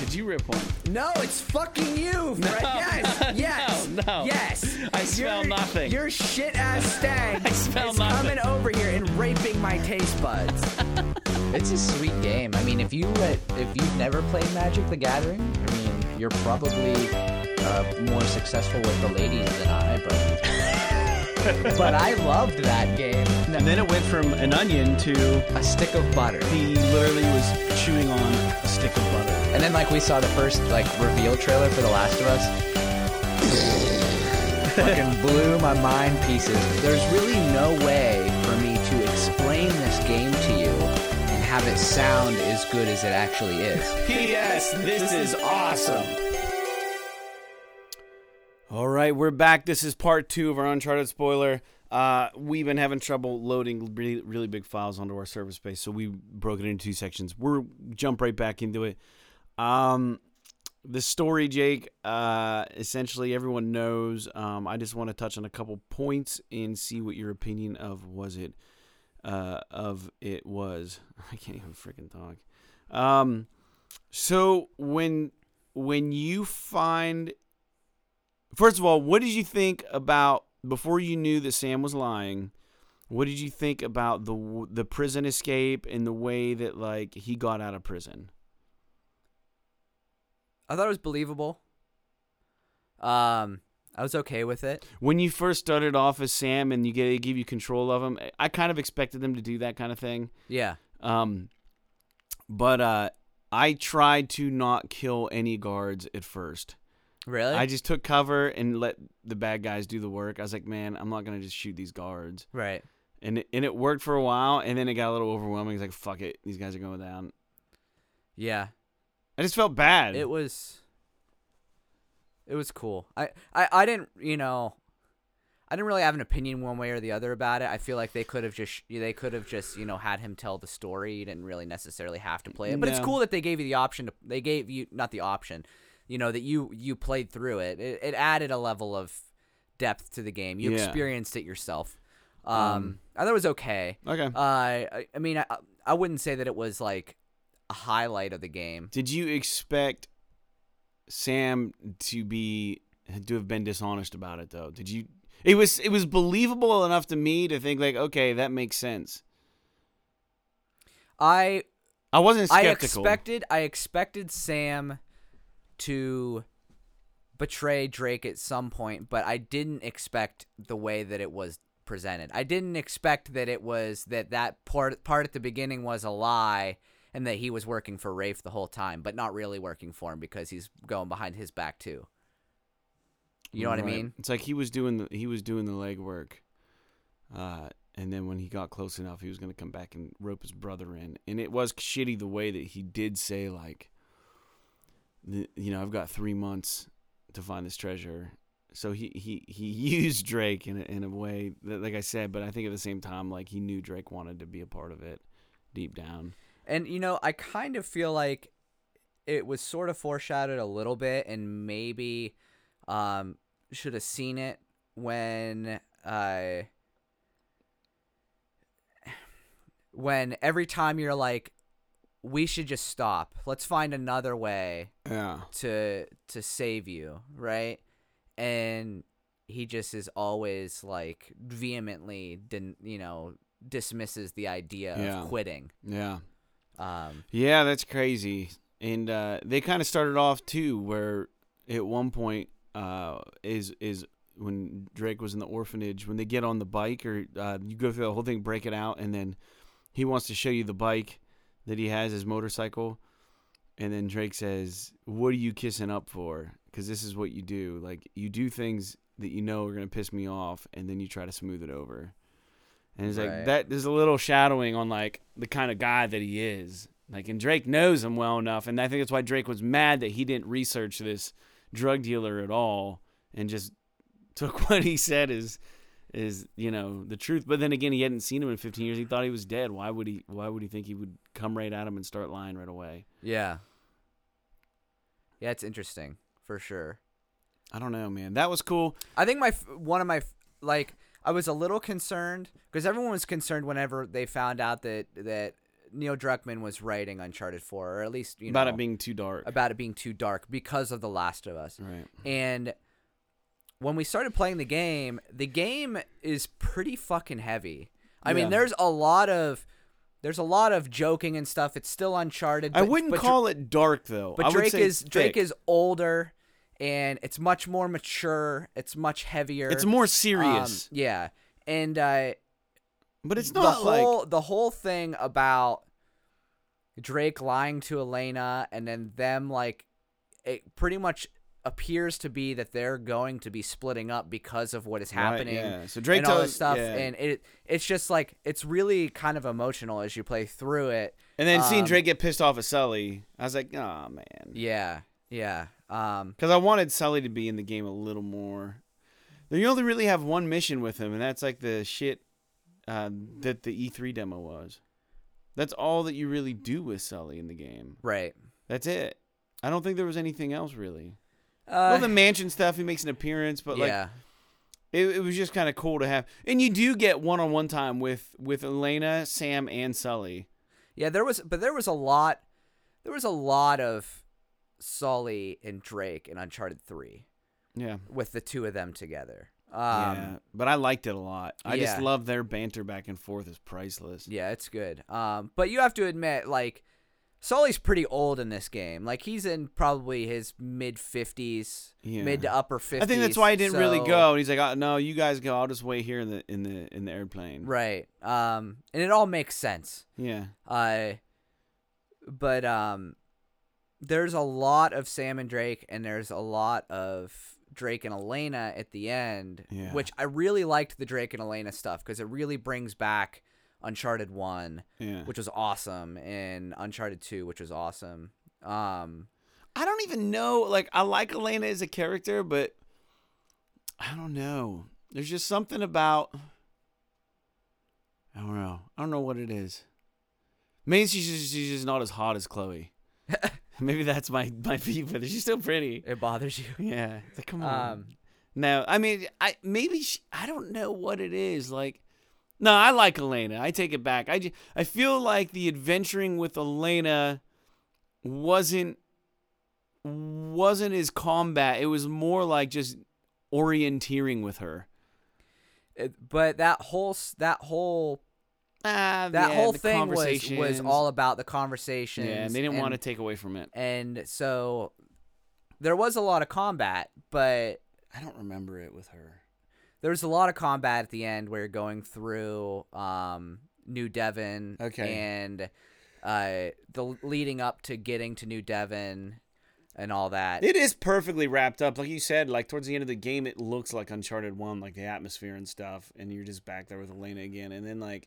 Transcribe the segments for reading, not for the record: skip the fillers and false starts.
Did you rip one? No, it's fucking you, Fred. Yes. No. Yes. I smell nothing. Your shit-ass stag I smell is nothing. coming over here and raping my taste buds. It's a sweet game. I mean, if you've never played Magic the Gathering, I mean, you're probably more successful with the ladies than I, but I loved that game. And then it went from an onion to A stick of butter. he literally was chewing on a stick of butter. And then, like, we saw the first, like, reveal trailer for The Last of Us. Fucking blew my mind pieces. There's really no way for me to explain this game to you and have it sound as good as it actually is. P.S. This is awesome. All right, we're back. This is part 2 of our Uncharted spoiler. We've been having trouble loading really, really big files onto our server space, so we broke it into 2 sections. We'll jump right back into it. The story, Jake, essentially everyone knows. I just want to touch on a couple points and see what your opinion of was. I can't even freaking talk. So when you find, first of all, what did you think about, before you knew that Sam was lying, what did you think about the prison escape and the way that, like, he got out of prison? I thought it was believable. I was okay with it. When you first started off as Sam and they give you control of him, I kind of expected them to do that kind of thing. Yeah. But I tried to not kill any guards at first. Really? I just took cover and let the bad guys do the work. I was like, man, I'm not going to just shoot these guards. Right. And it worked for a while, and then it got a little overwhelming. It's like, fuck it. These guys are going down. Yeah. I just felt bad. It was cool. I didn't, I didn't really have an opinion one way or the other about it. I feel like they could have just had him tell the story. You didn't really necessarily have to play it. But it's No. cool that they gave you the option they gave you not the option, that you played through it. It added a level of depth to the game. You experienced it yourself. I thought it was okay. Okay. I mean, I wouldn't say that it was like a highlight of the game. Did you expect Sam to have been dishonest about it, though? Did you? It was believable enough to me to think, like, okay, that makes sense. I wasn't skeptical. I expected Sam to betray Drake at some point, but I didn't expect the way that it was presented. I didn't expect that it was that part at the beginning was a lie and that he was working for Rafe the whole time, but not really working for him because he's going behind his back too. You know what I mean? It's like he was doing the legwork, and then when he got close enough, he was going to come back and rope his brother in. And it was shitty the way that he did say, like, I've got 3 months to find this treasure. So he used Drake in a way that, like I said, but I think at the same time, like, he knew Drake wanted to be a part of it deep down. And, I kind of feel like it was sort of foreshadowed a little bit, and maybe should have seen it when every time you're like, we should just stop. Let's find another way to save you, right? And he just is always like vehemently dismisses the idea of quitting. Yeah. Yeah, that's crazy. And they kind of started off too, where at one point is when Drake was in the orphanage, when they get on the bike, or you go through the whole thing, break it out, and then he wants to show you the bike that he has, his motorcycle, and then Drake says, "What are you kissing up for? Because this is what you do. Like, you do things that you know are gonna piss me off, and then you try to smooth it over." And it's like that. There's a little shadowing on, like, the kind of guy that he is. Like, and Drake knows him well enough, and I think that's why Drake was mad that he didn't research this drug dealer at all and just took what he said is the truth. But then again, he hadn't seen him in 15 years. He thought he was dead. Why would he think he would come right at him and start lying right away? Yeah, it's interesting for sure. I don't know, man. That was cool. I think I was a little concerned because everyone was concerned whenever they found out that Neil Druckmann was writing Uncharted 4, or at least about it being too dark. About it being too dark because of The Last of Us. Right. And when we started playing the game is pretty fucking heavy. I mean, there's a lot of joking and stuff. It's still Uncharted. I wouldn't call it dark though. But Drake is older, and it's much more mature. It's much heavier. It's more serious. Yeah, and but it's not the whole thing about Drake lying to Elena, and then them like it pretty much appears to be that they're going to be splitting up because of what is happening. Right, yeah. So Drake and all this stuff, yeah. and it's just like it's really kind of emotional as you play through it. And then seeing Drake get pissed off at Sully, I was like, oh man. Yeah. Because I wanted Sully to be in the game a little more. You only really have one mission with him, and that's like the shit that the E3 demo was. That's all that you really do with Sully in the game. Right. That's it. I don't think there was anything else really. Well, the mansion stuff, he makes an appearance, but like, it was just kind of cool to have. And you do get one-on-one time with Elena, Sam, and Sully. Yeah, there was a lot of Sully and Drake in Uncharted 3. Yeah. With the two of them together. Yeah, but I liked it a lot. I just love their banter back and forth. Is priceless. Yeah, it's good. But you have to admit, like, Sully's pretty old in this game. Like, he's in probably his mid-50s, mid to upper 50s. I think that's why he didn't really go. And he's like, oh, no, you guys go. I'll just wait here in the airplane. Right. And it all makes sense. Yeah. But there's a lot of Sam and Drake, and there's a lot of Drake and Elena at the end, which I really liked the Drake and Elena stuff because it really brings back Uncharted 1, which was awesome, and Uncharted 2, which was awesome. I don't even know. Like, I like Elena as a character, but I don't know. There's just something about... I don't know. I don't know what it is. Maybe she's just not as hot as Chloe. Maybe that's my beef, but she's still pretty. It bothers you. Yeah. It's like, come on. No, I mean, I don't know what it is. Like, no, I like Elena. I take it back. I feel like the adventuring with Elena wasn't as combat. It was more like just orienteering with her. But that whole thing was all about the conversations. Yeah, and they didn't want to take away from it. And so there was a lot of combat, but I don't remember it with her. There was a lot of combat at the end where you're going through New Devon, and the leading up to getting to New Devon and all that. It is perfectly wrapped up. Like you said, like towards the end of the game, it looks like Uncharted 1, like the atmosphere and stuff, and you're just back there with Elena again. And then like,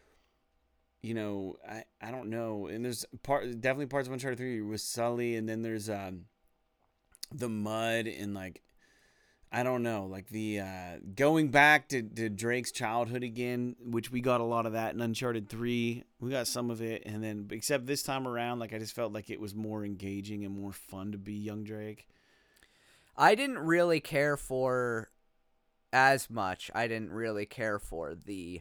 you know, I don't know. And there's definitely parts of Uncharted 3 with Sully, and then there's the mud and like, I don't know, like the going back to Drake's childhood again, which we got a lot of that in Uncharted 3. We got some of it, and then except this time around, like I just felt like it was more engaging and more fun to be young Drake. I didn't really care for as much. I didn't really care for the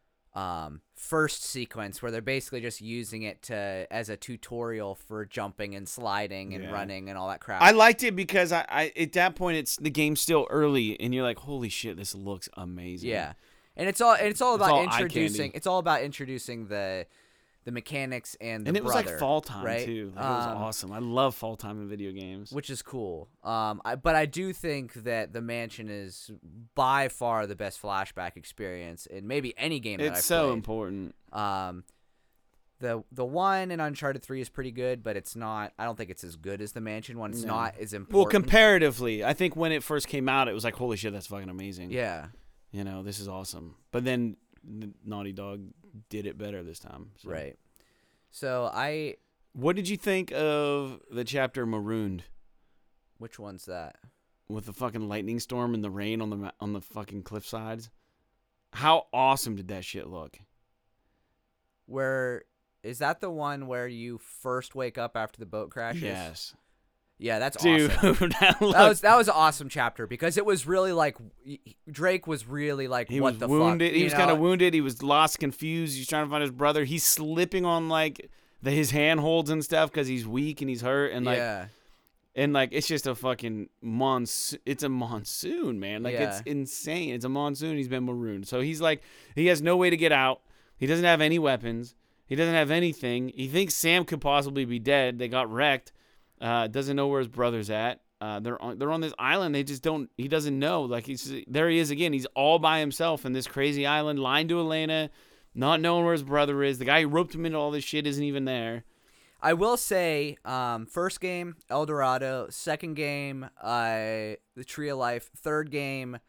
first sequence where they're basically just using it as a tutorial for jumping and sliding and running and all that crap. I liked it because I at that point the game's still early and you're like, holy shit, this looks amazing. Yeah, and it's all about introducing. It's all about introducing the mechanics and the was like fall time right? too. Like, it was awesome. I love fall time in video games, which is cool. But I do think that the mansion is by far the best flashback experience in maybe any game that I've played. It's so important. The one in Uncharted 3 is pretty good, but it's not. I don't think it's as good as the mansion one. It's not as important. Well, comparatively, I think when it first came out, it was like, holy shit, that's fucking amazing. Yeah. You know, this is awesome. But then Naughty Dog did it better this time. So. Right. So what did you think of the chapter Marooned? Which one's that? With the fucking lightning storm and the rain on the fucking cliff sides. How awesome did that shit look? Where is that the one where you first wake up after the boat crashes? Yes. Yeah, that's Dude, awesome. that was an awesome chapter because it was really like Drake was really like he what was the wounded. fuck. He was kind of wounded. He was lost, confused. He's trying to find his brother. He's slipping on like his handholds and stuff because he's weak and he's hurt and like. Yeah. And, like, it's just a fucking monsoon. It's a monsoon, man. Like, it's insane. It's a monsoon. He's been marooned. So he's like, he has no way to get out. He doesn't have any weapons. He doesn't have anything. He thinks Sam could possibly be dead. They got wrecked. Doesn't know where his brother's at. They're on this island. They just don't, he doesn't know. Like, there he is again. He's all by himself in this crazy island, lying to Elena, not knowing where his brother is. The guy who roped him into all this shit isn't even there. I will say, first game, El Dorado. Second game, the Tree of Life. Third game,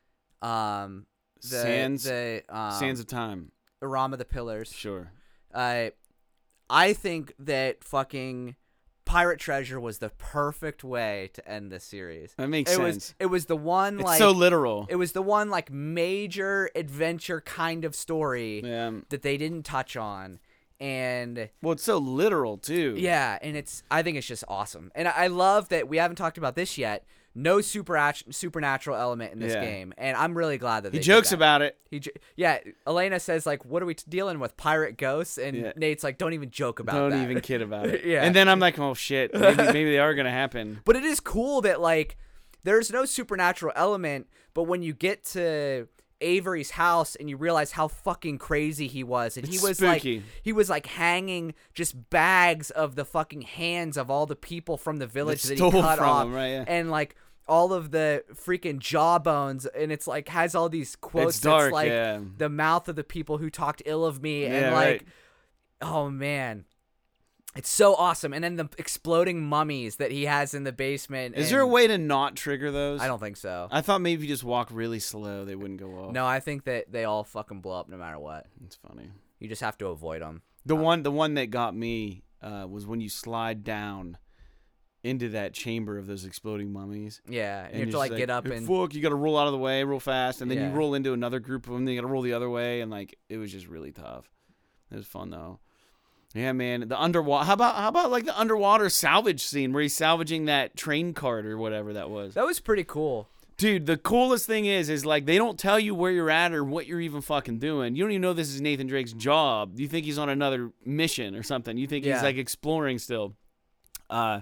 Sands of Time. Arama the Pillars. Sure. I think that fucking Pirate Treasure was the perfect way to end this series. That makes sense. It was the one it's so literal. It was the one like major adventure kind of story that they didn't touch on. And well, it's so literal too. Yeah, and I think it's just awesome. And I love that we haven't talked about this yet. No supernatural element in this game, and I'm really glad that he jokes about it. Elena says like, "What are we dealing with? Pirate ghosts?" And Nate's like, "Don't even joke about that. Don't even kid about it." And then I'm like, "Oh shit, maybe they are gonna happen." But it is cool that like there's no supernatural element, but when you get to Avery's house and you realize how fucking crazy he was, and he was like hanging just bags of the fucking hands of all the people from the village that he cut off, and like all of the freaking jawbones, and it's like has all these quotes. It's dark, that's like the mouth of the people who talked ill of me, and like, oh man. It's so awesome. And then the exploding mummies that he has in the basement. Is there a way to not trigger those? I don't think so. I thought maybe if you just walk really slow, they wouldn't go off. No, I think that they all fucking blow up no matter what. It's funny. You just have to avoid them. The one that got me was when you slide down into that chamber of those exploding mummies. Yeah, and you have to like get up and fuck, you got to roll out of the way real fast, and then you roll into another group of them. Then you got to roll the other way, and like it was just really tough. It was fun though. Yeah, man. The underwater. How about like the underwater salvage scene where he's salvaging that train cart or whatever that was? That was pretty cool. Dude, the coolest thing is like they don't tell you where you're at or what you're even fucking doing. You don't even know this is Nathan Drake's job. You think he's on another mission or something. You think he's like exploring still. And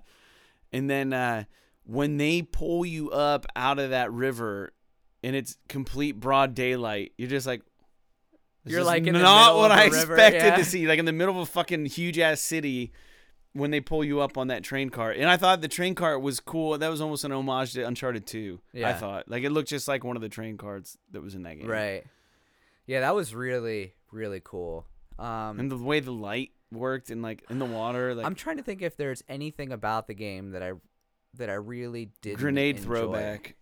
then when they pull you up out of that river and it's complete broad daylight, you're just like, you're like in not what I expected to see. Like in the middle of a fucking huge ass city, when they pull you up on that train cart. And I thought the train cart was cool. That was almost an homage to Uncharted 2. Yeah. I thought like it looked just like one of the train carts that was in that game. Right. Yeah, that was really really cool. And the way the light worked and like in the water. Like I'm trying to think if there's anything about the game that I really didn't grenade enjoy. Throwback.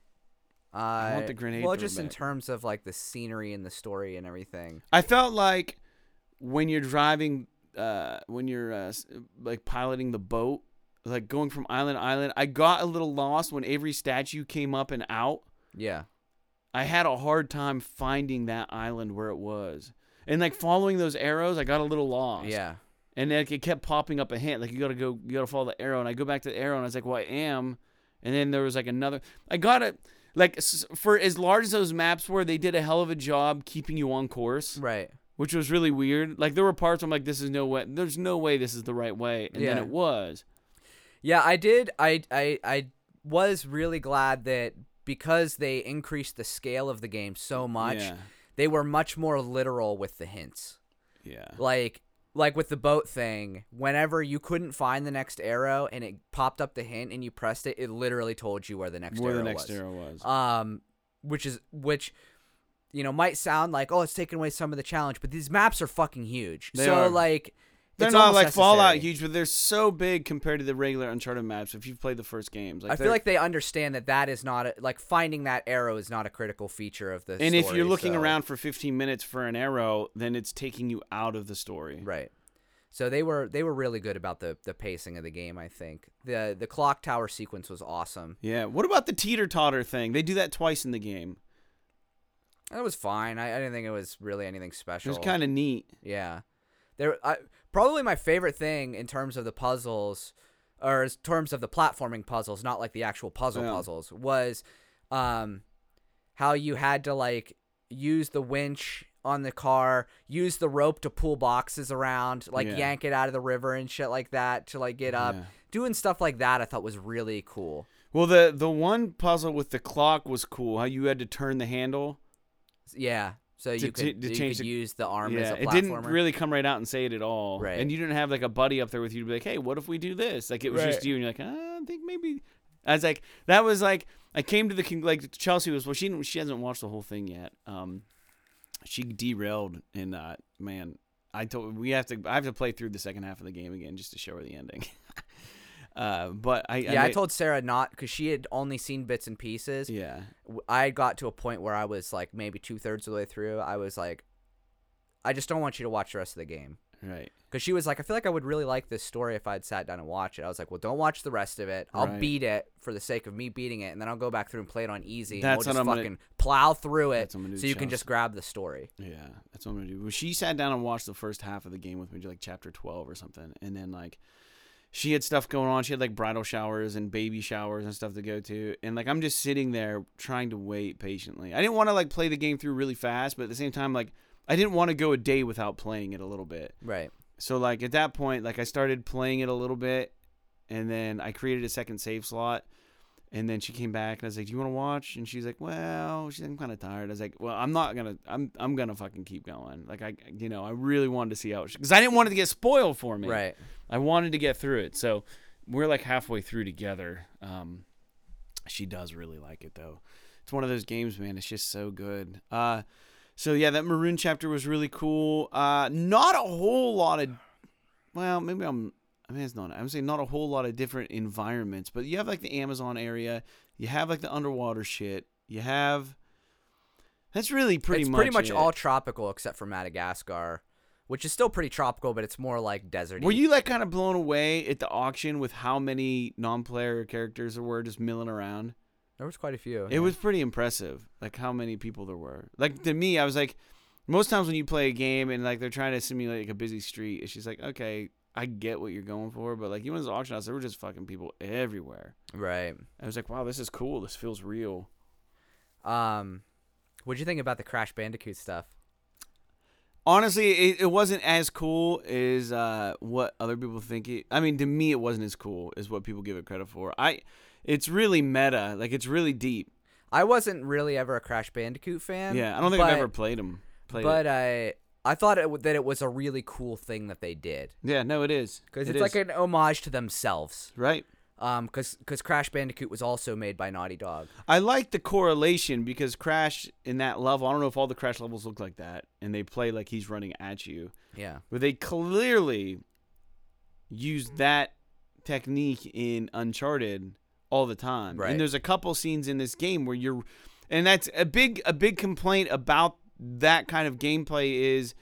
I want the grenade. Well, just in terms of like the scenery and the story and everything. I felt like when you're driving, when you're like piloting the boat, like going from island to island, I got a little lost when Avery's statue came up and out. Yeah. I had a hard time finding that island where it was, and like following those arrows, I got a litfor lost. Yeah. And then it kept popping up a hint, like you gotta follow the arrow, and I go back to the arrow, and I was like, well, I am, and then there was like another. I got it. Like, for as large as those maps were, they did a hell of a job keeping you on course. Right. Which was really weird. Like, there were parts where I'm like, there's no way this is the right way. And then it was. Yeah, I did. I was really glad that because they increased the scale of the game so much, they were much more literal with the hints. Yeah. Like with the boat thing, whenever you couldn't find the next arrow and it popped up the hint and you pressed it, it literally told you where the next arrow was. Which you know might sound like, oh, it's taking away some of the challenge, but these maps are fucking huge. Like they're not like Fallout huge, but they're so big compared to the regular Uncharted maps. If you've played the first games, like I feel like they understand that is not like finding that arrow is not a critical feature of the story. And if you're looking around for 15 minutes for an arrow, then it's taking you out of the story. Right. So they were really good about the pacing of the game. I think the clock tower sequence was awesome. Yeah. What about the teeter-totter thing? They do that twice in the game. That was fine. I didn't think it was really anything special. It was kind of neat. Yeah. Probably my favorite thing in terms of the puzzles or in terms of the platforming puzzles, not like the actual puzzles, was how you had to like use the winch on the car, use the rope to pull boxes around, like yank it out of the river and shit like that to like get up. Doing stuff like that I thought was really cool. Well, the one puzzle with the clock was cool. How you had to turn the handle. Yeah. So you could use the arm as a platformer. It didn't really come right out and say it at all. Right. And you didn't have like a buddy up there with you to be like, hey, what if we do this? Like it was just you and you're like, I think maybe. I was like, that was like, I came to the, like Chelsea was, well, she hasn't watched the whole thing yet. She derailed and man, I have to play through the second half of the game again just to show her the ending. But I told Sarah not, because she had only seen bits and pieces. Yeah. I got to a point where I was like maybe 2/3 of the way through. I was like, I just don't want you to watch the rest of the game. Right. Because she was like, I feel like I would really like this story if I'd sat down and watched it. I was like, well, don't watch the rest of it. I'll beat it for the sake of me beating it, and then I'll go back through and play it on easy, and we'll just fucking plow through it so you can just grab the story. Yeah, that's what I'm going to do. Well, she sat down and watched the first half of the game with me, like chapter 12 or something, and then like she had stuff going on. She had like bridal showers and baby showers and stuff to go to, and like I'm just sitting there trying to wait patiently. I didn't want to like play the game through really fast, but at the same time, like I didn't want to go a day without playing it a little bit. Right. So, like, at that point, like, I started playing it a little bit, and then I created a second save slot, and then she came back, and I was like, do you want to watch? And she's like, well, I'm kind of tired. I was like, well, I'm going to fucking keep going. Like, I really wanted to see how it, because I didn't want it to get spoiled for me. Right. I wanted to get through it. So, we're, like, halfway through together. She does really like it, though. It's one of those games, man. It's just so good. So, yeah, that Maroon chapter was really cool. Not a whole lot of, well, maybe it's not. I'm saying not a whole lot of different environments, but you have, like, the Amazon area. You have, like, the underwater shit. You have, that's really pretty much all tropical except for Madagascar, which is still pretty tropical, but it's more, like, deserty. Were you, like, kind of blown away at the auction with how many non-player characters there were just milling around? There was quite a few. It was pretty impressive, like how many people there were. Like to me, I was like, most times when you play a game and like they're trying to simulate like a busy street, it's just like, okay, I get what you're going for, but like even in the auction house, there were just fucking people everywhere. Right. I was like, wow, this is cool. This feels real. What'd you think about the Crash Bandicoot stuff? Honestly, it wasn't as cool as what other people think it. I mean, to me, it wasn't as cool as what people give it credit for. It's really meta. Like, it's really deep. I wasn't really ever a Crash Bandicoot fan. Yeah, I don't think I've ever played them. I thought that it was a really cool thing that they did. Yeah, no, it is. Because it's like an homage to themselves. Right. Because Crash Bandicoot was also made by Naughty Dog. I like the correlation because Crash in that level, I don't know if all the Crash levels look like that, and they play like he's running at you. Yeah. But they clearly used that technique in Uncharted all the time. Right. And there's a couple scenes in this game where and that's a big complaint about that kind of gameplay is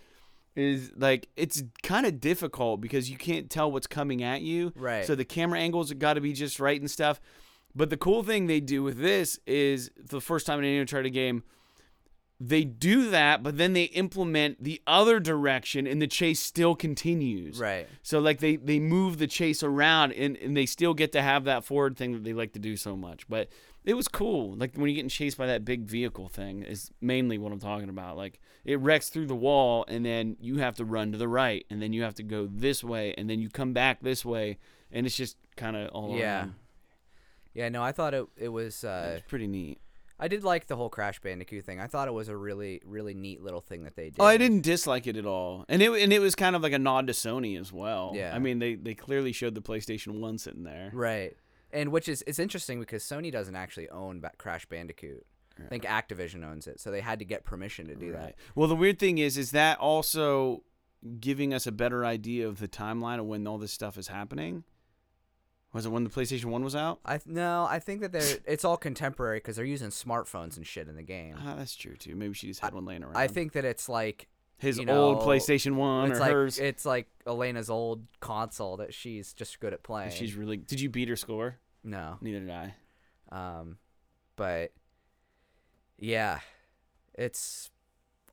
like it's kind of difficult because you can't tell what's coming at you. Right. So the camera angles have got to be just right and stuff. But the cool thing they do with this is the first time in any Uncharted game, they do that, but then they implement the other direction and the chase still continues. Right. So like they move the chase around and they still get to have that forward thing that they like to do so much. But it was cool. Like when you're getting chased by that big vehicle thing is mainly what I'm talking about. Like it wrecks through the wall and then you have to run to the right and then you have to go this way and then you come back this way and it's just kind of all around. Yeah, no, I thought it was pretty neat. I did like the whole Crash Bandicoot thing. I thought it was a really, really neat little thing that they did. Oh, I didn't dislike it at all. And it was kind of like a nod to Sony as well. Yeah. I mean, they clearly showed the PlayStation 1 sitting there. Right. And it's interesting because Sony doesn't actually own Crash Bandicoot. Right. I think Activision owns it, so they had to get permission to do that. Well, the weird thing is that also giving us a better idea of the timeline of when all this stuff is happening? Was it when the PlayStation 1 was out? No, I think that it's all contemporary because they're using smartphones and shit in the game. That's true, too. Maybe she just had one laying around. I think that it's like his old PlayStation 1 or hers. It's like Elena's old console that she's just good at playing. She's really... Did you beat her score? No. Neither did I. But, yeah, it's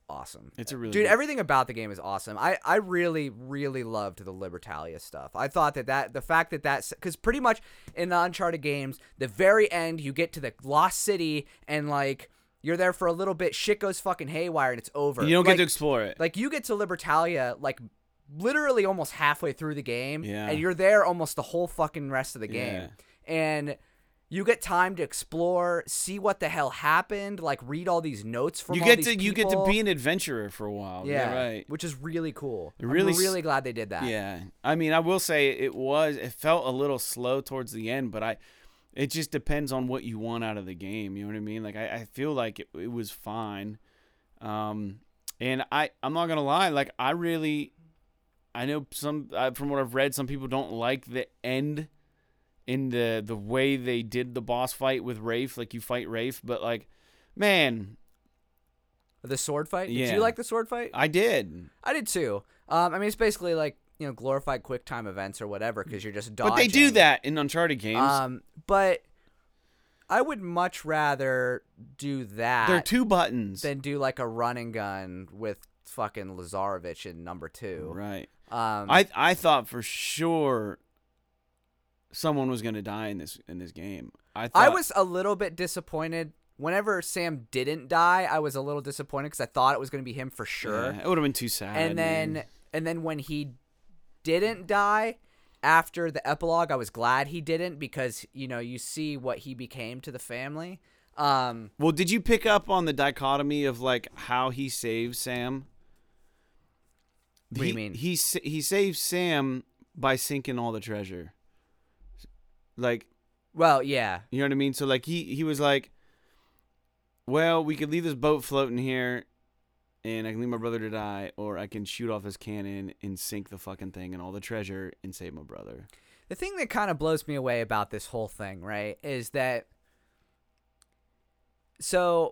awesome. It's a really dude. good... Everything about the game is awesome. I really really loved the Libertalia stuff. I thought that the fact that because pretty much in the Uncharted games, the very end you get to the lost city and like you're there for a little bit, shit goes fucking haywire and it's over. You don't get to explore it. Like you get to Libertalia like literally almost halfway through the game, and you're there almost the whole fucking rest of the game, and you get time to explore, see what the hell happened, like read all these notes from you all get these to people. You get to be an adventurer for a while. Yeah, right. Which is really cool. I'm really glad they did that. Yeah, I mean, I will say it felt a little slow towards the end, but it just depends on what you want out of the game. You know what I mean? Like I feel like it was fine, and I'm not gonna lie, like I know from what I've read, some people don't like the end. In the way they did the boss fight with Rafe, like you fight Rafe, but like, man, the sword fight. Did you like the sword fight? I did. I did too. I mean, it's basically like glorified quick time events or whatever because you're just dodging. But they do that in Uncharted games. But I would much rather do that. They're 2 buttons than do like a run and gun with fucking Lazarevich in number 2. Right. I thought for sure someone was going to die in this game. I was a little bit disappointed. Whenever Sam didn't die, I was a little disappointed because I thought it was going to be him for sure. Yeah, it would have been too sad. And then when he didn't die after the epilogue, I was glad he didn't because you see what he became to the family. Well, did you pick up on the dichotomy of like how he saves Sam? What do you mean? He saves Sam by sinking all the treasure. Like, well, yeah. You know what I mean? So, like, he was like, well, we could leave this boat floating here, and I can leave my brother to die, or I can shoot off this cannon and sink the fucking thing and all the treasure and save my brother. The thing that kind of blows me away about this whole thing, right, is that so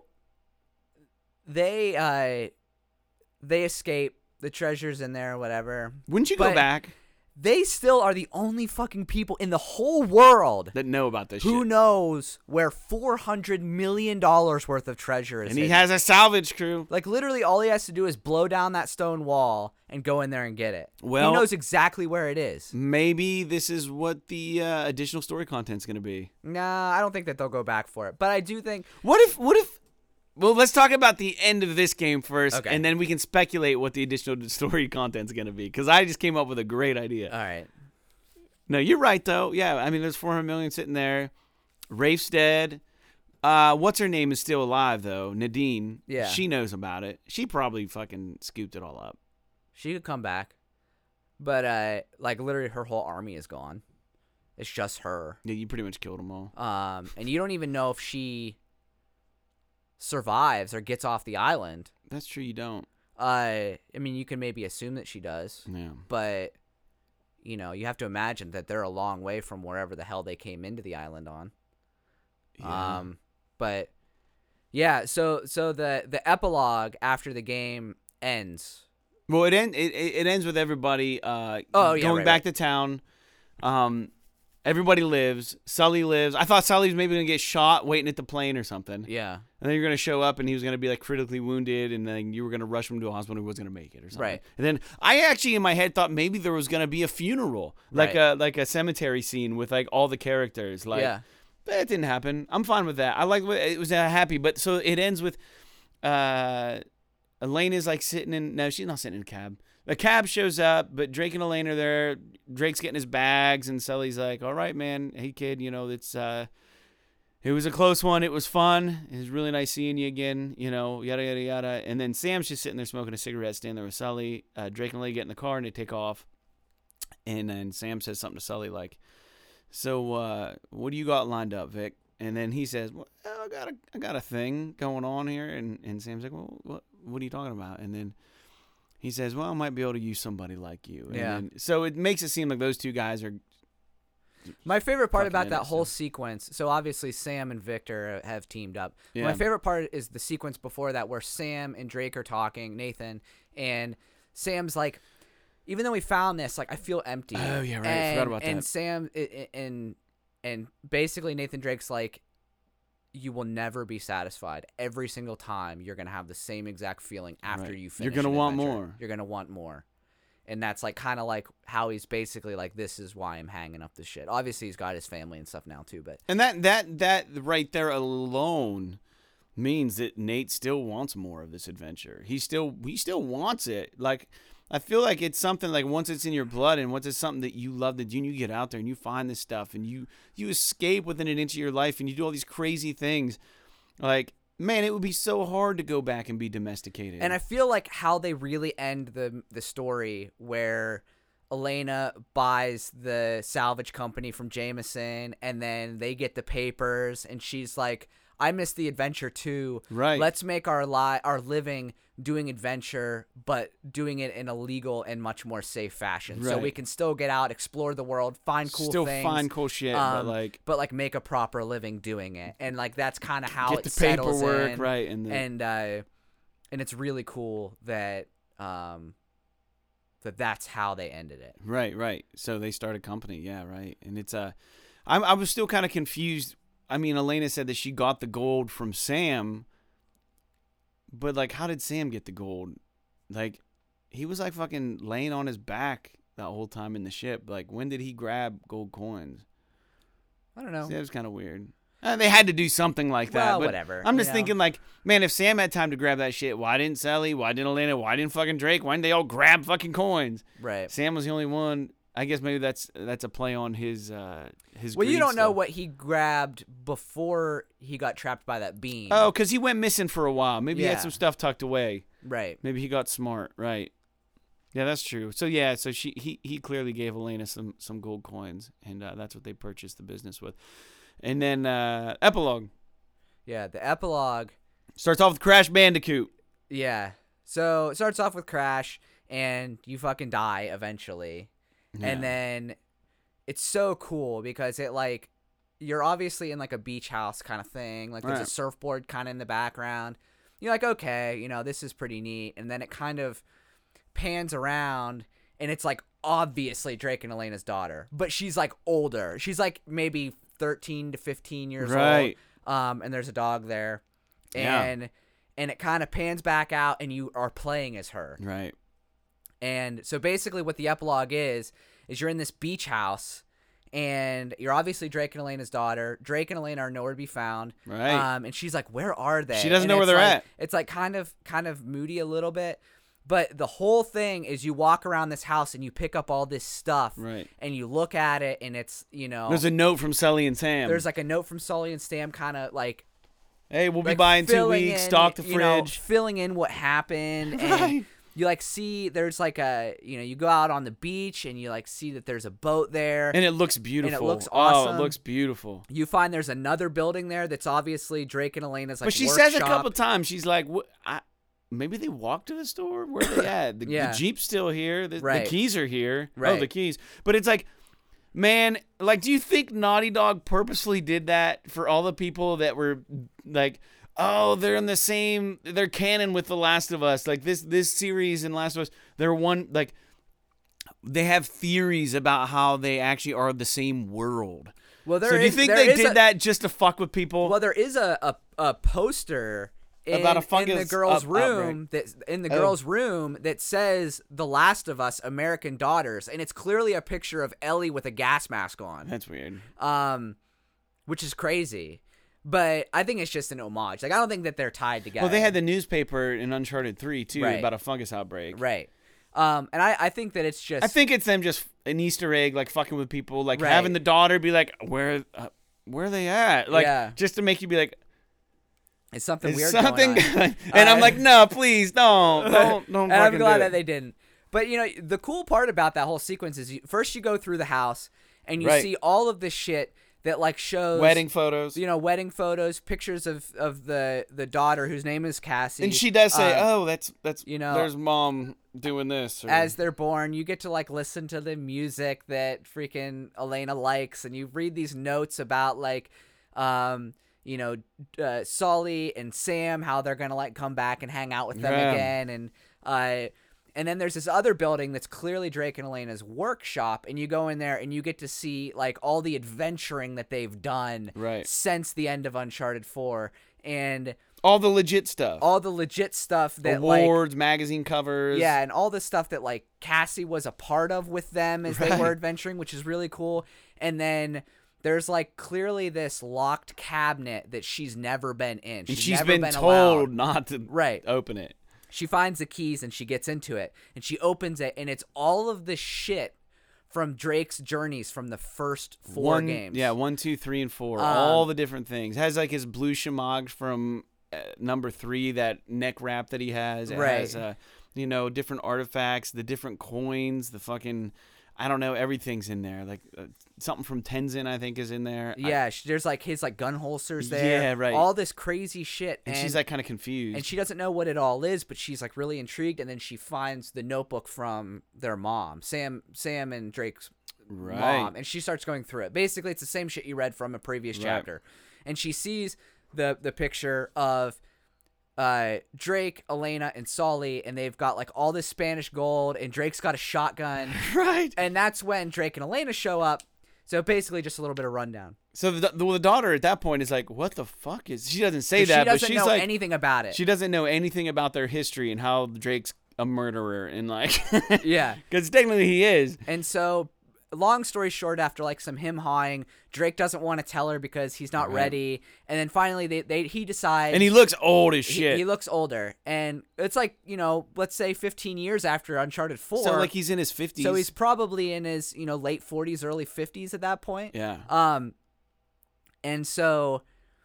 they escape, the treasure's in there or whatever. Wouldn't you go back? They still are the only fucking people in the whole world that know about this shit. Who knows where $400 million worth of treasure is. And he has a salvage crew. Like, literally, all he has to do is blow down that stone wall and go in there and get it. Well, he knows exactly where it is. Maybe this is what the additional story content's going to be. Nah, I don't think that they'll go back for it. But I do think... What if... Well, let's talk about the end of this game first, okay. And then we can speculate what the additional story content's going to be, because I just came up with a great idea. All right. No, you're right, though. Yeah, I mean, there's $400 million sitting there. Rafe's dead. What's her name is still alive, though? Nadine. Yeah. She knows about it. She probably fucking scooped it all up. She could come back. But, like, literally her whole army is gone. It's just her. Yeah, you pretty much killed them all. And you don't even know if she... survives or gets off the island. That's true, you don't. I mean, you can maybe assume that she does. Yeah. But, you have to imagine that they're a long way from wherever the hell they came into the island on. Yeah. But, yeah, so the epilogue after the game ends. Well, it ends with everybody going back to town. Everybody lives. Sully lives. I thought Sully was maybe going to get shot waiting at the plane or something. Yeah. And then you're going to show up and he was going to be like critically wounded and then you were going to rush him to a hospital and he wasn't going to make it or something. Right. And then I actually in my head thought maybe there was going to be a funeral, like a cemetery scene with like all the characters. Like, yeah. But it didn't happen. I'm fine with that. I like it was happy. But so it ends with Elena's like sitting in. No, she's not sitting in a cab. The cab shows up, but Drake and Elena are there. Drake's getting his bags, and Sully's like, all right, man. Hey, kid, it was a close one. It was fun. It was really nice seeing you again, yada, yada, yada. And then Sam's just sitting there smoking a cigarette, standing there with Sully. Drake and Elena get in the car, and they take off. And then Sam says something to Sully like, so what do you got lined up, Vic? And then he says, well, I got a thing going on here. And Sam's like, well, what are you talking about? And then he says, well, I might be able to use somebody like you. And then, so it makes it seem like those two guys are... My favorite part about that whole sequence, so obviously Sam and Victor have teamed up. Yeah. My favorite part is the sequence before that where Sam and Drake are talking, Nathan, and Sam's like, even though we found this, like, I feel empty. Oh, yeah, right. I forgot about that. And Sam, and basically Nathan Drake's like, you will never be satisfied. Every single time, you're gonna have the same exact feeling after you finish. You're gonna want adventure. more. You're gonna want more, and that's like kind of like how he's basically like, this is why I'm hanging up this shit. Obviously, he's got his family and stuff now too, but And that right there alone means that Nate still wants more of this adventure. He still wants it. Like, I feel like it's something like once it's in your blood and once it's something that you love to do and you get out there and you find this stuff and you escape within an inch of your life and you do all these crazy things. Like, man, it would be so hard to go back and be domesticated. And I feel like how they really end the story where Elena buys the salvage company from Jameson and then they get the papers and she's like, I miss the adventure too. Right. Let's make our living doing adventure, but doing it in a legal and much more safe fashion. Right. So we can still get out, explore the world, find cool things. Still find cool shit, but like make a proper living doing it. And like that's kind of how get it the settles paperwork in. right And it's really cool that that's how they ended it. Right. So they start a company, yeah, right. And it's I was still kind of confused. I mean, Elena said that she got the gold from Sam, but like, how did Sam get the gold? Like, he was like fucking laying on his back the whole time in the ship. Like, when did he grab gold coins? I don't know. See, that was kind of weird. They had to do something like that. Well, but whatever. I'm just thinking, like, man, if Sam had time to grab that shit, why didn't Sally? Why didn't Elena? Why didn't fucking Drake? Why didn't they all grab fucking coins? Right. Sam was the only one. I guess maybe that's a play on his. Well, greed you don't know stuff. what he grabbed before he got trapped by that beam. Oh, because he went missing for a while. Maybe he Yeah. had some stuff tucked away. Right. Maybe he got smart. Right. Yeah, that's true. So he clearly gave Elena some gold coins, and that's what they purchased the business with. And then epilogue Yeah, the epilogue. starts off with Crash Bandicoot. Yeah. So it starts off with Crash, and you fucking die eventually. Yeah. And then it's so cool because it like you're obviously in like a beach house kind of thing. Like there's a Right. surfboard kind of in the background. You're like, okay, this is pretty neat. And then it kind of pans around and it's like obviously Drake and Elena's daughter, but she's like older. She's like maybe 13 to 15 years Right. old. And there's a dog there. Yeah. And it kind of pans back out and you are playing as her. Right. And so basically what the epilogue is you're in this beach house and you're obviously Drake and Elena's daughter. Drake and Elena are nowhere to be found. Right. And she's like, where are they? She doesn't And know where it's they're like- at. It's like kind of moody a little bit. But the whole thing is you walk around this house and you pick up all this stuff. Right. And you look at it and it's, There's a note from Sully and Sam. there's like a note from Sully and Sam kind of like, hey, we'll be like by in 2 filling weeks. in, Stock the you know, fridge. filling in what happened. And Right. you like see there's like you go out on the beach and you like see that there's a boat there. And it looks beautiful. looks Oh, awesome. it looks beautiful. You find there's another building there that's obviously Drake and Elena's like But she workshop. says a couple times, she's like, "What? Maybe they walked to the store. Where are they at? The Jeep's still here. The Right. keys are here. Oh, Right. the keys. But it's like, man, like, do you think Naughty Dog purposely did that for all the people that were like, oh, they're in the same, they're canon with The Last of Us. Like this series and Last of Us, they're one, like, they have theories about how they actually are the same world. Well, So do you think they did that just to fuck with people? Well, there is a poster About a in fungus the girl's outbreak. room that says "The Last of Us: American Daughters," and it's clearly a picture of Ellie with a gas mask on. That's weird. Which is crazy. But I think it's just an homage. Like I don't think that they're tied together. Well, they had the newspaper in Uncharted 3 too Right. about a fungus outbreak. right. And I think that it's just I think it's them just an Easter egg, like fucking with people, like Right. having the daughter be like, where are they at? Like, Yeah. just to make you be like, it's something is weird something going on. and I'm like, no, please, don't And I'm fucking glad do that it. they didn't. But the cool part about that whole sequence is first you go through the house and you Right. see all of this shit that like shows Wedding photos. wedding photos, pictures of the daughter whose name is Cassie. And she does say, oh, that's there's mom doing this. Or, as they're born, you get to like listen to the music that freaking Elena likes, and you read these notes about like Sully and Sam, how they're gonna like come back and hang out with them Yeah. again, And then there's this other building that's clearly Drake and Elena's workshop, and you go in there and you get to see like all the adventuring that they've done since the end of Uncharted 4 and all the legit stuff. That awards, magazine covers. Yeah, and all the stuff that like Cassie was a part of with them as they were adventuring, which is really cool. And then there's like clearly this locked cabinet that she's never been in. She's been told not to open it. She finds the keys and she gets into it and she opens it and it's all of the shit from Drake's journeys from the first 4 games. Yeah, 1, 2, 3, and 4. All the different things. It has like his blue shemagh from number 3, that neck wrap that he has. It has, different artifacts, the different coins, the fucking, I don't know, everything's in there. Like something from Tenzin, I think, is in there. Yeah, there's like his like gun holsters there. Yeah, right. All this crazy shit. And she's like kind of confused. And she doesn't know what it all is, but she's like really intrigued. And then she finds the notebook from their mom, Sam and Drake's mom. And she starts going through it. Basically, it's the same shit you read from a previous chapter. And she sees the picture of Drake, Elena, and Sully, and they've got like all this Spanish gold, and Drake's got a shotgun. Right. And that's when Drake and Elena show up. So basically just a little bit of rundown. So the daughter at that point is like, what the fuck is... She doesn't say that, but she's like... She doesn't know anything about it. She doesn't know anything about their history and how Drake's a murderer and like... Yeah. Because technically he is. And so... Long story short, after like some him-hawing, Drake doesn't want to tell her because he's not ready. And then finally he decides... And he looks old as shit. He looks older. And it's like, let's say 15 years after Uncharted 4. So like he's in his 50s. So he's probably in his, late 40s, early 50s at that point. Yeah. And so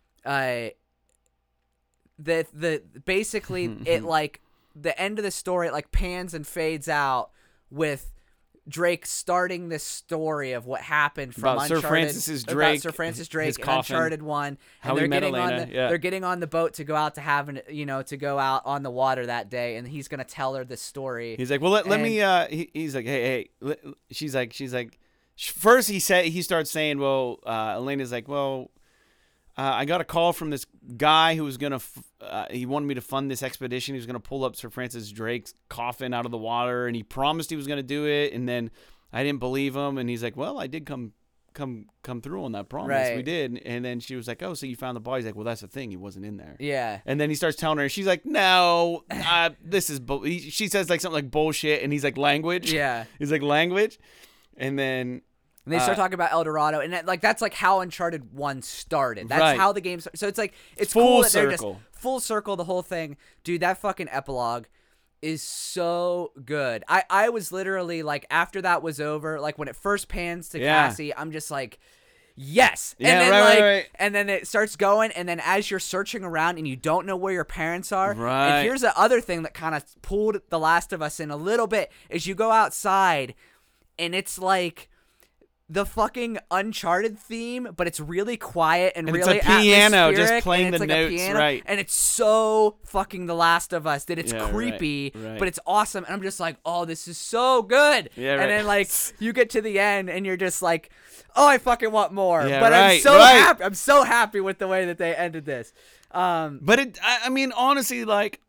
the basically it like the end of the story, it like pans and fades out with Drake starting this story of what happened from about Uncharted, Sir Francis Drake, and Uncharted 1, and how he met Elena. They're getting on the boat to go out to have to go out on the water that day, and he's gonna tell her this story. He's like, well, let me. He's like, hey. She's like. First, he starts saying, well, Elena's like, well, I got a call from this guy who was gonna. He wanted me to fund this expedition. He was gonna pull up Sir Francis Drake's coffin out of the water, and he promised he was gonna do it. And then I didn't believe him. And he's like, "Well, I did come through on that promise. Right. We did." And then she was like, "Oh, so you found the body?" He's like, "Well, that's the thing. He wasn't in there." Yeah. And then he starts telling her. She's like, "No, this is." She says like something like bullshit, and he's like, "Language." Yeah. He's like, "Language," and then. And they start talking about El Dorado, and that's like how Uncharted 1 started. That's how the game started. So it's like it's full cool that circle. They're just full circle the whole thing, dude. That fucking epilogue is so good. I was literally like, after that was over, like when it first pans to Cassie, I'm just like, yes. And then right. And then it starts going, and then as you're searching around and you don't know where your parents are, right. And here's the other thing that kind of pulled The Last of Us in a little bit is you go outside, and it's like the fucking Uncharted theme, but it's really quiet and really it's a piano just atmospheric, playing and it's the like a notes, piano, right? And it's so fucking The Last of Us that it's Yeah, creepy, right. but it's awesome. And I'm just like, oh, this is so good. Yeah, right. And then like you get to the end, and you're just like, oh, I fucking want more. Yeah, but right, I'm so right. happy. I'm so happy with the way that they ended this. But I mean, honestly, like,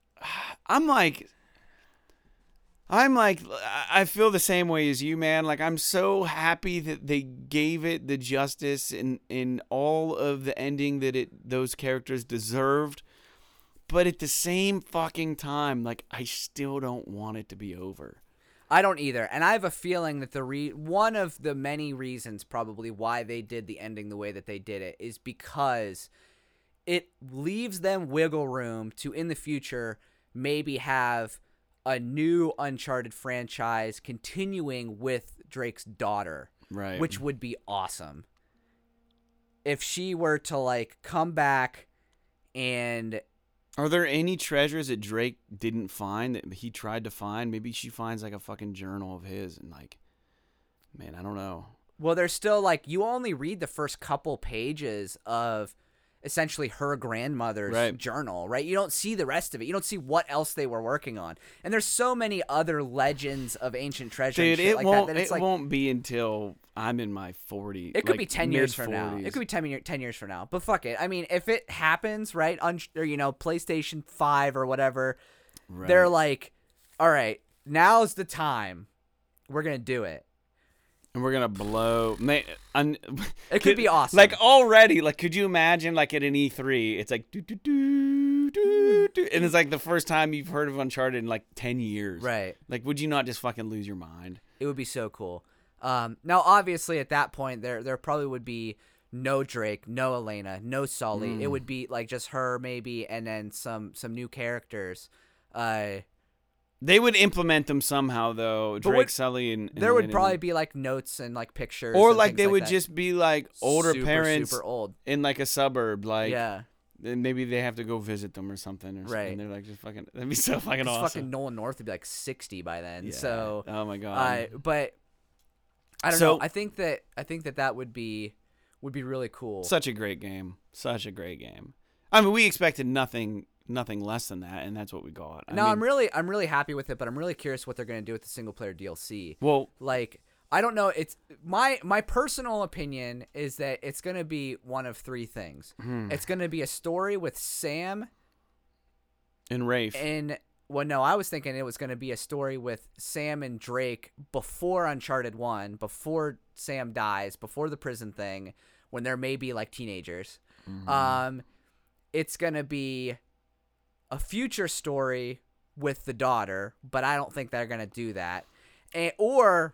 I feel the same way as you, man. Like, I'm so happy that they gave it the justice in all of the ending that those characters deserved. But at the same fucking time, like, I still don't want it to be over. I don't either. And I have a feeling that one of the many reasons probably why they did the ending the way that they did it is because it leaves them wiggle room to, in the future, maybe have a new Uncharted franchise continuing with Drake's daughter, right? Which would be awesome if she were to like come back. And are there any treasures that Drake didn't find that he tried to find? Maybe she finds like a fucking journal of his, and like, man, I don't know. Well, there's still like, you only read the first couple pages of essentially her grandmother's journal, right? You don't see the rest of it. You don't see what else they were working on. And there's so many other legends of ancient treasure. Dude, and shit it won't be until I'm in my 40s. It could be 10 years from now. It could be 10 years from now. But fuck it. I mean, if it happens, right, or PlayStation 5 or whatever, they're like, all right, now's the time. We're gonna do it. And we're gonna blow. It could be awesome. Like already, like could you imagine like at an E3, it's like do, do, do, do, do, and it's like the first time you've heard of Uncharted in like 10 years. Right. Like, would you not just fucking lose your mind? It would be so cool. Now, obviously, at that point, there probably would be no Drake, no Elena, no Sully. It would be like just her maybe, and then some new characters. They would implement them somehow, though. Drake, Sully, and there would probably be like notes and like pictures, or and like they would that. just be like older parents, super old in like a suburb, like yeah. And maybe they have to go visit them or something, right? And they're like, just fucking, that'd be so fucking awesome. Fucking Nolan North would be like 60 by then. Yeah. So, oh my god. But I don't know. I think that would be really cool. Such a great game. Such a great game. I mean, we expected nothing less than that, and that's what we got. I'm really happy with it, but I'm really curious what they're going to do with the single player DLC. Well, like I don't know. It's my personal opinion is that it's going to be one of three things. It's going to be a story with Sam and Rafe. No, I was thinking it was going to be a story with Sam and Drake before Uncharted 1, before Sam dies, before the prison thing, when they're maybe like teenagers. It's going to be a future story with the daughter, but I don't think they're going to do that. Or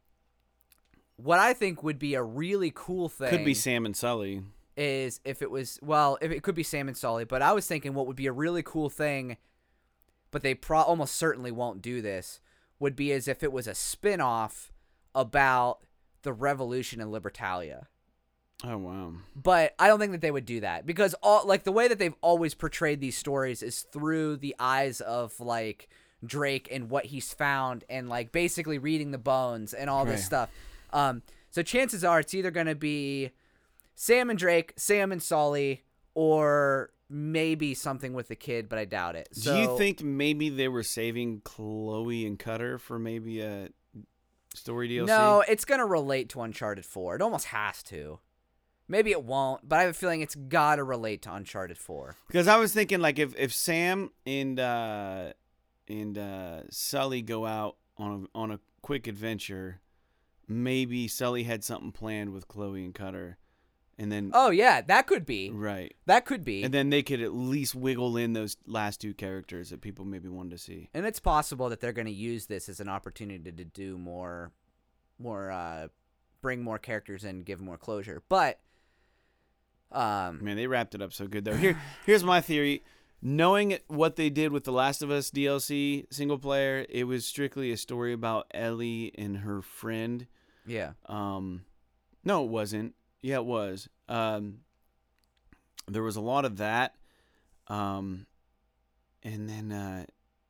what I think would be a really cool thing could be Sam and Sully. Is if it could be Sam and Sully, but I was thinking what would be a really cool thing, but they almost certainly won't do this, would be as if it was a spin-off about the revolution in Libertalia. Oh, wow. But I don't think that they would do that because the way that they've always portrayed these stories is through the eyes of like Drake and what he's found and like basically reading the bones and all this stuff. So chances are it's either going to be Sam and Drake, Sam and Sully, or maybe something with the kid, but I doubt it. So, do you think maybe they were saving Chloe and Cutter for maybe a story DLC? No, it's going to relate to Uncharted 4. It almost has to. Maybe it won't, but I have a feeling it's got to relate to Uncharted 4. Because I was thinking, like, if Sam and Sully go out on a quick adventure, maybe Sully had something planned with Chloe and Cutter, and then that could be right. That could be, and then they could at least wiggle in those last two characters that people maybe wanted to see. And it's possible that they're going to use this as an opportunity to do more, bring more characters in, give more closure, but. Man, they wrapped it up so good, though. Here's my theory. Knowing what they did with The Last of Us DLC single player, it was strictly a story about Ellie and her friend. Yeah. No, it wasn't. Yeah, it was. There was a lot of that. And then,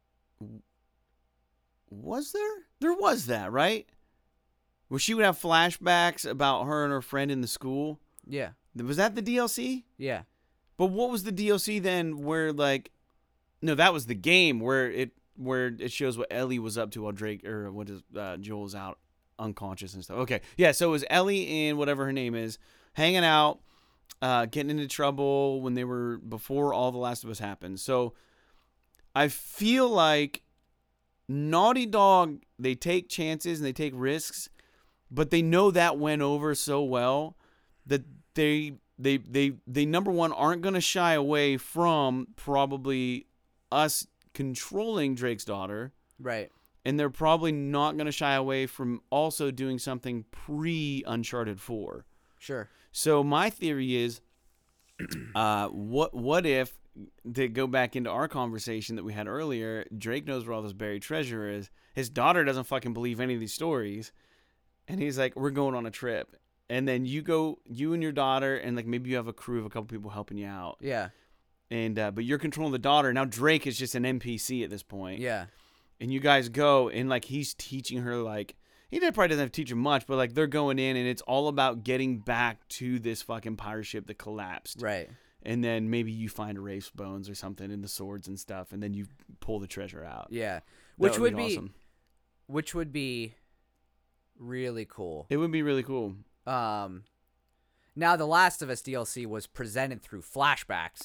was there? There was that, right? Where she would have flashbacks about her and her friend in the school. Yeah. Was that the DLC? Yeah. But what was the DLC then where, like... No, that was the game where it shows what Ellie was up to while Joel's out unconscious and stuff. Okay. Yeah, so it was Ellie and whatever her name is hanging out, getting into trouble when they were... before all The Last of Us happened. So I feel like Naughty Dog, they take chances and they take risks, but they know that went over so well that they number one aren't going to shy away from probably us controlling Drake's daughter. Right. And they're probably not going to shy away from also doing something pre-Uncharted 4. Sure. So my theory is, what if, to go back into our conversation that we had earlier, Drake knows where all this buried treasure is. His daughter doesn't fucking believe any of these stories. And he's like, we're going on a trip. And then you and your daughter, and like maybe you have a crew of a couple people helping you out. Yeah. And but you're controlling the daughter. Now Drake is just an NPC at this point. Yeah. And you guys go, and like he's teaching her, like he probably doesn't have to teach her much, but like they're going in, and it's all about getting back to this fucking pirate ship that collapsed. Right. And then maybe you find Rafe's bones or something in the swords and stuff, and then you pull the treasure out. Yeah. Which would be awesome. Which would be really cool. It would be really cool. Now The Last of Us DLC was presented through flashbacks.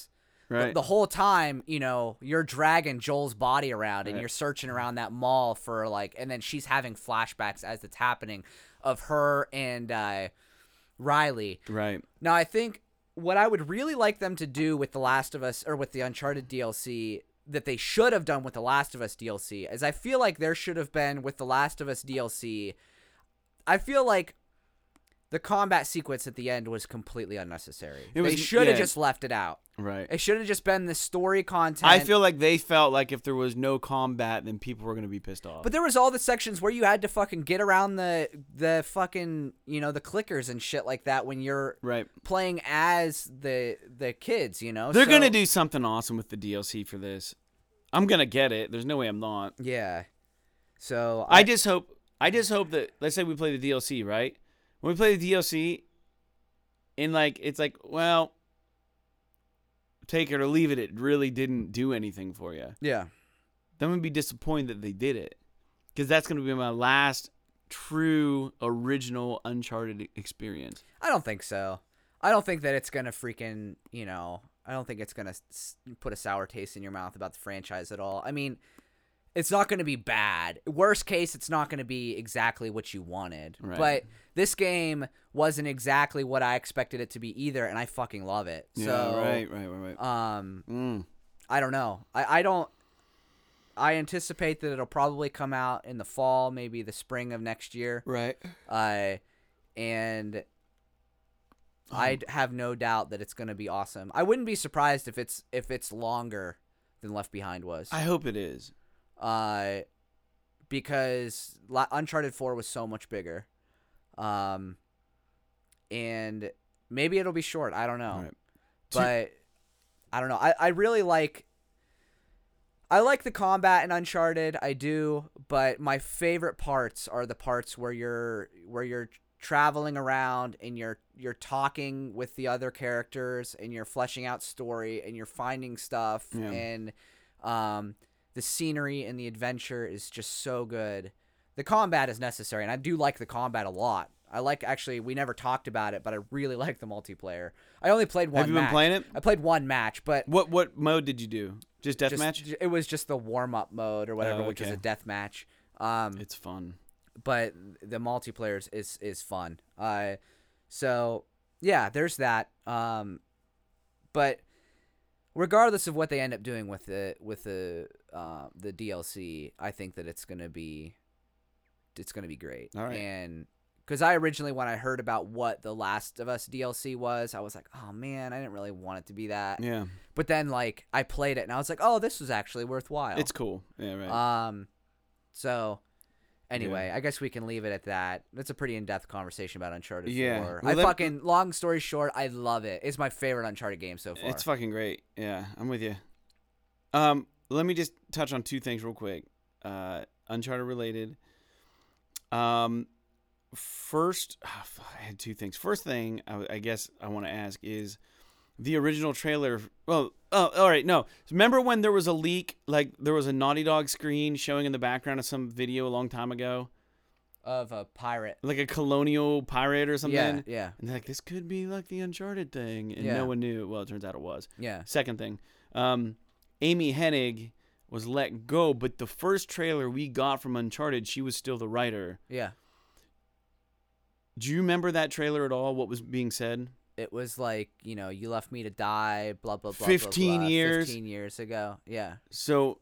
Right. The whole time, you're dragging Joel's body around and you're searching around that mall for and then she's having flashbacks as it's happening of her and Riley. Right. Now, I think what I would really like them to do with The Last of Us, or with the Uncharted DLC, that they should have done with The Last of Us DLC, is I feel like there should have been, with The Last of Us DLC, I feel like the combat sequence at the end was completely unnecessary. They should have just left it out. Right. It should have just been the story content. I feel like they felt like if there was no combat, then people were going to be pissed off. But there was all the sections where you had to fucking get around the fucking, the clickers and shit like that when you're playing as the kids, They're going to do something awesome with the DLC for this. I'm going to get it. There's no way I'm not. Yeah. So I just hope that, let's say we play the DLC, right? When we play the DLC, and it's well, take it or leave it. It really didn't do anything for you. Yeah. Then we'd be disappointed that they did it, because that's going to be my last true original Uncharted experience. I don't think so. I don't think that it's gonna freaking I don't think it's gonna put a sour taste in your mouth about the franchise at all. I mean, it's not going to be bad. Worst case, it's not going to be exactly what you wanted. Right. But this game wasn't exactly what I expected it to be either, and I fucking love it. Yeah, so, right. I don't know. I anticipate that it'll probably come out in the fall, maybe the spring of next year. Right. And I have no doubt that it's going to be awesome. I wouldn't be surprised if it's longer than Left Behind was. I hope it is. Because Uncharted 4 was so much bigger. And maybe it'll be short. I don't know. Right. But I don't know. I really like the combat in Uncharted. I do, but my favorite parts are the parts where you're traveling around and you're talking with the other characters and you're fleshing out story and you're finding stuff and the scenery and the adventure is just so good. The combat is necessary, and I do like the combat a lot. We never talked about it, but I really like the multiplayer. I only played one match. Have you been playing it? I played one match, but... What mode did you do? Just deathmatch? It was just the warm-up mode or whatever, which is a deathmatch. It's fun. But the multiplayer is fun. So, yeah, there's that. But... regardless of what they end up doing with the DLC, I think that it's gonna be great. All right. And because I originally, when I heard about what the Last of Us DLC was, I was like, oh man, I didn't really want it to be that. Yeah. But then I played it and I was like, oh, this was actually worthwhile. It's cool. Yeah. Right. So. Anyway, I guess we can leave it at that. That's a pretty in-depth conversation about Uncharted 4. Well, long story short, I love it. It's my favorite Uncharted game so far. It's fucking great. Yeah, I'm with you. Let me just touch on two things real quick. Uncharted related. First, I had two things. First thing I guess I want to ask is the original trailer. Well, all right. No, remember when there was a leak? There was a Naughty Dog screen showing in the background of some video a long time ago of a pirate, like a colonial pirate or something. Yeah. And they're like, this could be like the Uncharted thing, and no one knew. Well, it turns out it was. Yeah. Second thing, Amy Hennig was let go, but the first trailer we got from Uncharted, she was still the writer. Yeah. Do you remember that trailer at all? What was being said? It was like, you left me to die, blah, blah, blah, 15 years. 15 years ago. Yeah. So,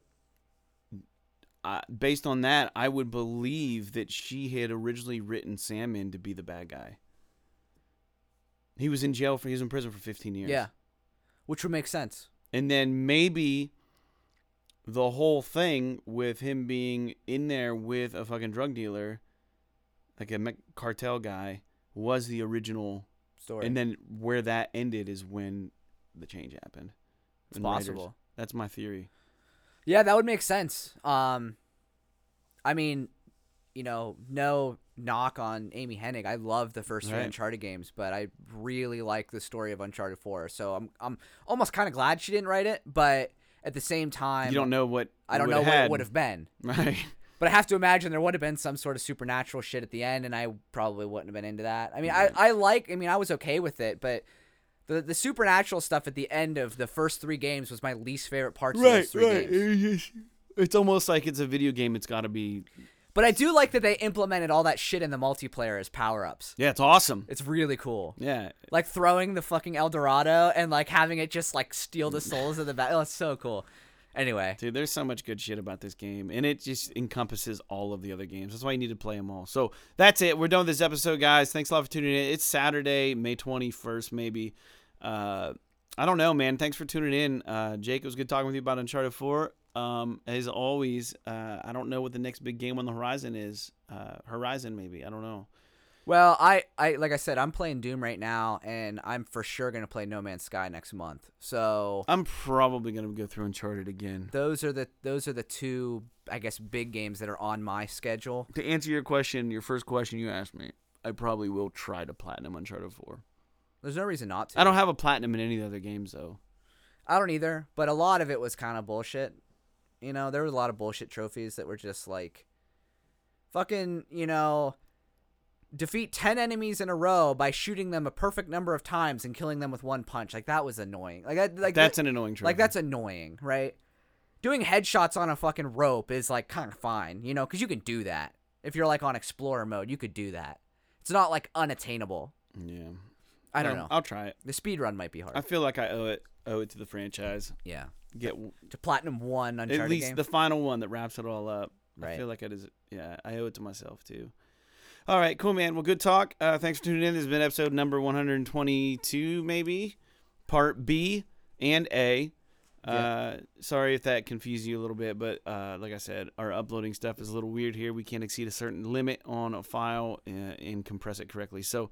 based on that, I would believe that she had originally written Sam in to be the bad guy. He was in jail he was in prison for 15 years. Yeah. Which would make sense. And then maybe the whole thing with him being in there with a fucking drug dealer, like a cartel guy, was the original story. And then where that ended is when the change happened. It's possible. That's my theory. Yeah, that would make sense. I mean, no knock on Amy Hennig. I love the first three Uncharted games, but I really like the story of Uncharted 4. So I'm almost kind of glad she didn't write it, but at the same time, you don't know what I don't know what it would have been. Right. But I have to imagine there would have been some sort of supernatural shit at the end, and I probably wouldn't have been into that. I mean, I was okay with it, but The supernatural stuff at the end of the first 3 games was my least favorite parts of those 3 games. It's almost like it's a video game. It's got to be. But I do like that they implemented all that shit in the multiplayer as power-ups. Yeah, it's awesome. It's really cool. Yeah. Like throwing the fucking El Dorado and like having it just like steal the souls of the battle. Oh, it's so cool. Anyway. Dude, there's so much good shit about this game, and it just encompasses all of the other games. That's why you need to play them all. So that's it. We're done with this episode, guys. Thanks a lot for tuning in. It's Saturday, May 21st, maybe. I don't know, man. Thanks for tuning in. Jake, it was good talking with you about Uncharted 4. As always, I don't know what the next big game on the horizon is. Horizon, maybe. I don't know. Well, I like I said, I'm playing Doom right now, and I'm for sure gonna play No Man's Sky next month. So I'm probably gonna go through Uncharted again. Those are the 2, I guess, big games that are on my schedule. To answer your question, your first question you asked me, I probably will try to platinum Uncharted 4. There's no reason not to. I don't have a platinum in any of the other games though. I don't either, but a lot of it was kind of bullshit. You know, there was a lot of bullshit trophies that were just like, fucking, you know. Defeat 10 enemies in a row by shooting them a perfect number of times and killing them with 1 punch. Like, that was annoying. That's an annoying trophy. Like, that's annoying, right? Doing headshots on a fucking rope is, like, kind of fine, you know, because you can do that. If you're, like, on Explorer mode, you could do that. It's not, like, unattainable. Yeah. I don't know. I'll try it. The speed run might be hard. I feel like I owe it to the franchise. Yeah. To Platinum 1 Uncharted at least game. The final one that wraps it all up. Right. I feel like I owe it to myself, too. All right, cool, man. Well, good talk. Thanks for tuning in. This has been episode number 122, maybe, part B and A. Sorry if that confused you a little bit, but like I said, our uploading stuff is a little weird here. We can't exceed a certain limit on a file and compress it correctly. So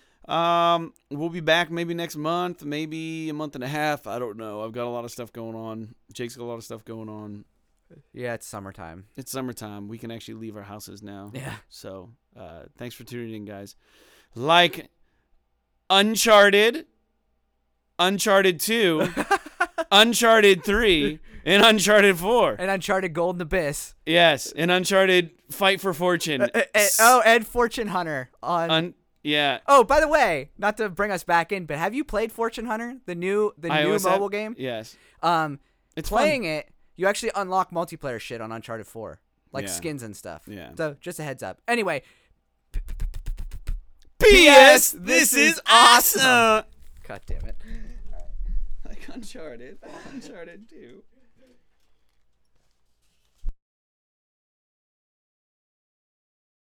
we'll be back maybe next month, maybe a month and a half. I don't know. I've got a lot of stuff going on. Jake's got a lot of stuff going on. Yeah, it's summertime. It's summertime. We can actually leave our houses now. Yeah. So thanks for tuning in, guys. Like Uncharted, Uncharted 2, Uncharted 3, and Uncharted 4. And Uncharted Golden Abyss. Yes, and Uncharted Fight for Fortune. And Fortune Hunter. Yeah. Oh, by the way, not to bring us back in, but have you played Fortune Hunter, the new mobile game? Yes. It's playing fun. It. You actually unlock multiplayer shit on Uncharted 4, like skins and stuff. Yeah. So just a heads up. Anyway. P.S. This is awesome. God damn it. Like Uncharted 2.